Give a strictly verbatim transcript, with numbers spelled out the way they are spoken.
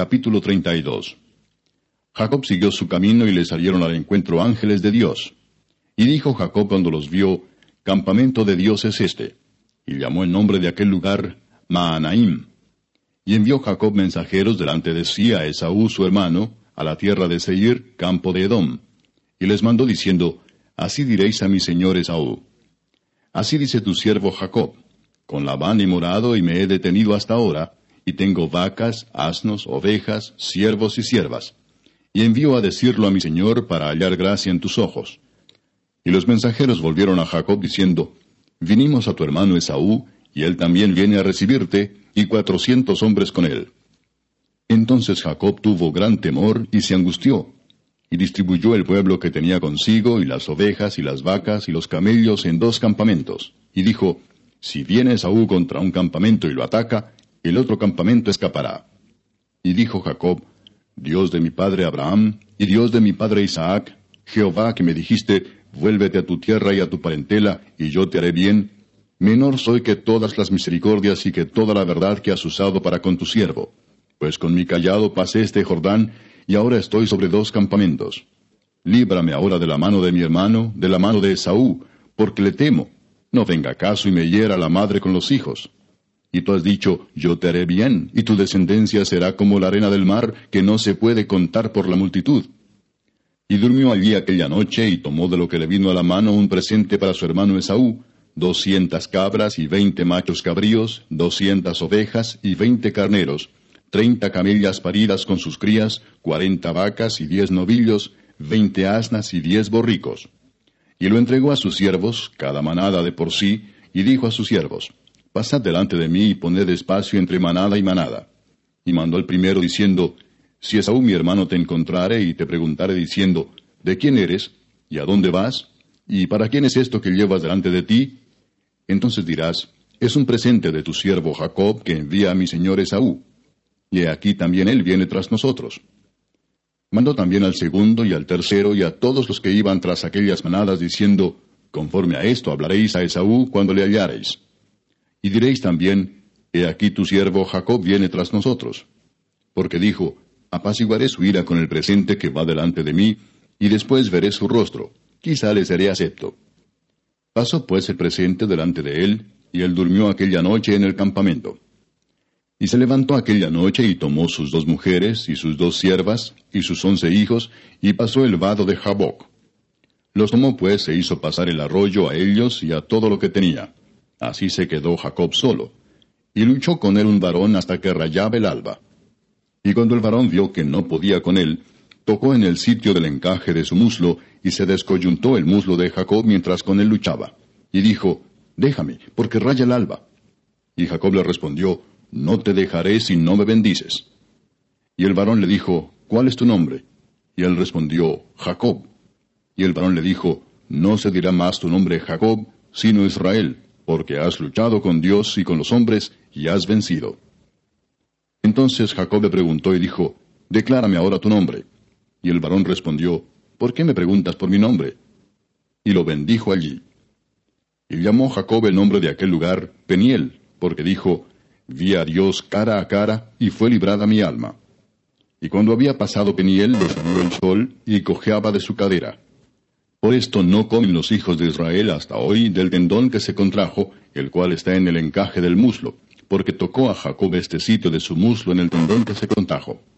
Capítulo treinta y dos. Jacob siguió su camino y le salieron al encuentro ángeles de Dios. Y dijo Jacob cuando los vio, Campamento de Dios es este. Y llamó el nombre de aquel lugar Mahanaim. Y envió Jacob mensajeros delante de sí a Esaú su hermano, a la tierra de Seir, campo de Edom. Y les mandó diciendo, Así diréis a mi señor Esaú. Así dice tu siervo Jacob, con Labán he morado y me he detenido hasta ahora, y tengo vacas, asnos, ovejas, siervos y siervas. Y envío a decirlo a mi señor para hallar gracia en tus ojos. Y los mensajeros volvieron a Jacob diciendo, Vinimos a tu hermano Esaú, y él también viene a recibirte, y cuatrocientos hombres con él. Entonces Jacob tuvo gran temor y se angustió, y distribuyó el pueblo que tenía consigo, y las ovejas, y las vacas, y los camellos en dos campamentos. Y dijo, Si viene Esaú contra un campamento y lo ataca, el otro campamento escapará. Y dijo Jacob, Dios de mi padre Abraham, y Dios de mi padre Isaac, Jehová que me dijiste, vuélvete a tu tierra y a tu parentela, y yo te haré bien, menor soy que todas las misericordias y que toda la verdad que has usado para con tu siervo. Pues con mi cayado pasé este Jordán, y ahora estoy sobre dos campamentos. Líbrame ahora de la mano de mi hermano, de la mano de Esaú, porque le temo. No venga caso y me hiera la madre con los hijos. Y tú has dicho, yo te haré bien, y tu descendencia será como la arena del mar, que no se puede contar por la multitud. Y durmió allí aquella noche, y tomó de lo que le vino a la mano un presente para su hermano Esaú, doscientas cabras y veinte machos cabríos, doscientas ovejas y veinte carneros, treinta camellas paridas con sus crías, cuarenta vacas y diez novillos, veinte asnas y diez borricos. Y lo entregó a sus siervos, cada manada de por sí, y dijo a sus siervos, Pasad delante de mí y poned espacio entre manada y manada. Y mandó al primero diciendo, Si Esaú mi hermano te encontrare y te preguntare diciendo, ¿de quién eres? ¿Y a dónde vas? ¿Y para quién es esto que llevas delante de ti? Entonces dirás, es un presente de tu siervo Jacob que envía a mi señor Esaú. Y he aquí también él viene tras nosotros. Mandó también al segundo y al tercero y a todos los que iban tras aquellas manadas diciendo, Conforme a esto hablaréis a Esaú cuando le hallareis. Y diréis también, he aquí tu siervo Jacob viene tras nosotros. Porque dijo, apaciguaré su ira con el presente que va delante de mí, y después veré su rostro, quizá le seré acepto. Pasó pues el presente delante de él, y él durmió aquella noche en el campamento. Y se levantó aquella noche y tomó sus dos mujeres, y sus dos siervas, y sus once hijos, y pasó el vado de Jaboc. Los tomó pues e hizo pasar el arroyo a ellos y a todo lo que tenía. Así se quedó Jacob solo. Y luchó con él un varón hasta que rayaba el alba. Y cuando el varón vio que no podía con él, tocó en el sitio del encaje de su muslo, y se descoyuntó el muslo de Jacob mientras con él luchaba. Y dijo, Déjame, porque raya el alba. Y Jacob le respondió, No te dejaré si no me bendices. Y el varón le dijo, ¿Cuál es tu nombre? Y él respondió, Jacob. Y el varón le dijo, No se dirá más tu nombre Jacob, sino Israel, porque has luchado con Dios y con los hombres, y has vencido. Entonces Jacob le preguntó y dijo, Declárame ahora tu nombre. Y el varón respondió, ¿Por qué me preguntas por mi nombre? Y lo bendijo allí. Y llamó Jacob el nombre de aquel lugar Peniel, porque dijo, Vi a Dios cara a cara, y fue librada mi alma. Y cuando había pasado Peniel, le subió el sol, y cojeaba de su cadera. Por esto no comen los hijos de Israel hasta hoy del tendón que se contrajo, el cual está en el encaje del muslo, porque tocó a Jacob este sitio de su muslo en el tendón que se contrajo.